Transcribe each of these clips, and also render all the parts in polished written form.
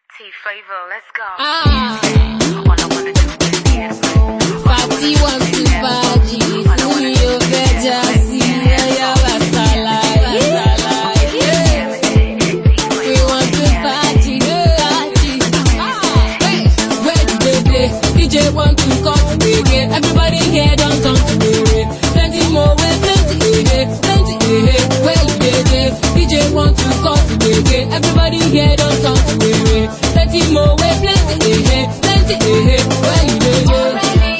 T-Flavor, let's go. All I wanna do is get it. Party wants to party, Julio Vejasi, Ayala Sala, we want to party, party. Where did they play? DJ want to come to again. Everybody here don't come to me. Plenty more, plenty, where did they? DJ want to come to again. Everybody here don't come to me. Plenty more, plenty, where you dey?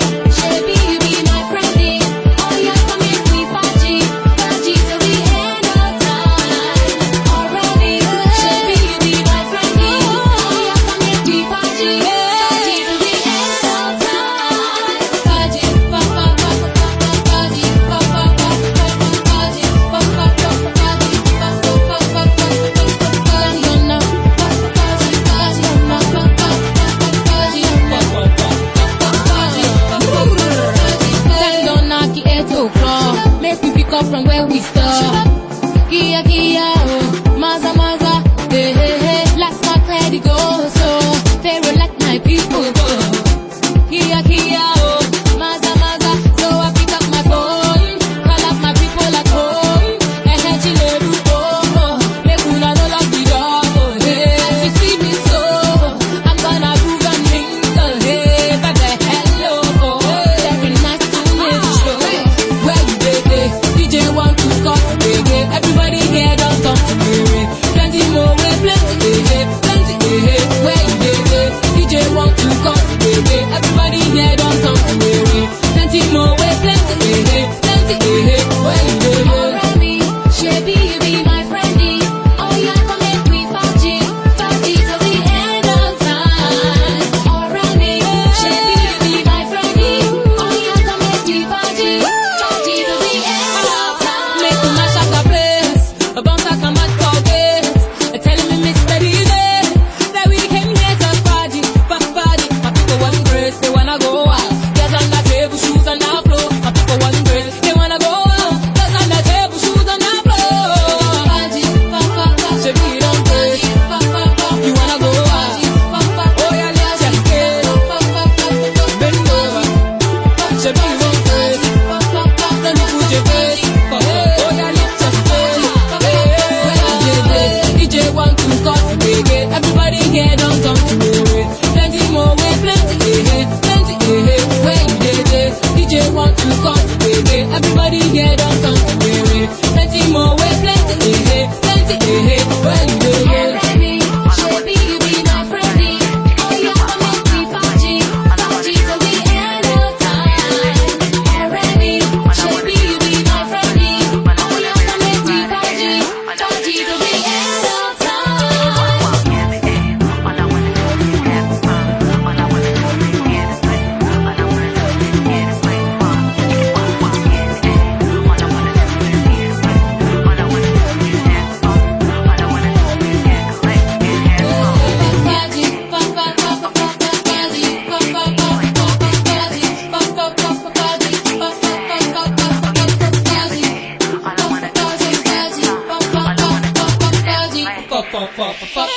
Make we pick up from where we start. Kia, oh, maza, hey, last night let it go, so they will let my people go. Kia, oh, maza, so I pick up my phone, call up my people at home, and chileru, oh, make una no lock the door, oh, hey, you see me so, I'm gonna prove and mingle, hey, baby, hello, oh, very nice to meet you, where you dey, DJ want to come to me, everybody here don't come to me, plenty more, plenty, where you dey, DJ want to come to me, everybody here don't come to me, plenty more, plenty, where you dey. Shebi, you be my friendie. Oh yeah, come make we party till the end of time. Already, Shebi, you be my friendie. Oh yeah, come make we party till the end of time. Make a mash up the place, a bounce like a mad forget. Telling me Miss Steady that we came here to party. My people want grace, they wanna go out. Girls on the table, shoes on the floor. My people want grace, they wanna go out. Girls on the table, shoes on the floor. Shebi don't grace, you wanna go out. Oh yeah, let's just get bend over. Shebi won't grace, let me put your face. Oh yeah, let's just DJ want to cut to again. Everybody here don't come to me. Plenty more, plenty, where you dey? DJ want to cut to again. Everybody here don't come to me. Plenty more, plenty, where you dey? Shebi, you be my friendie. Oh yeah, come make we party till the end of time. Already, Shebi, you be my friendie. Oh yeah, come make we party till the end of time. All I wanna do is have fun. All I wanna do is get it. All I wanna do is get it. All I wanna do is get it. All I wanna do is get it. All I wanna do is have fun. All I wanna do is get it. Fuck.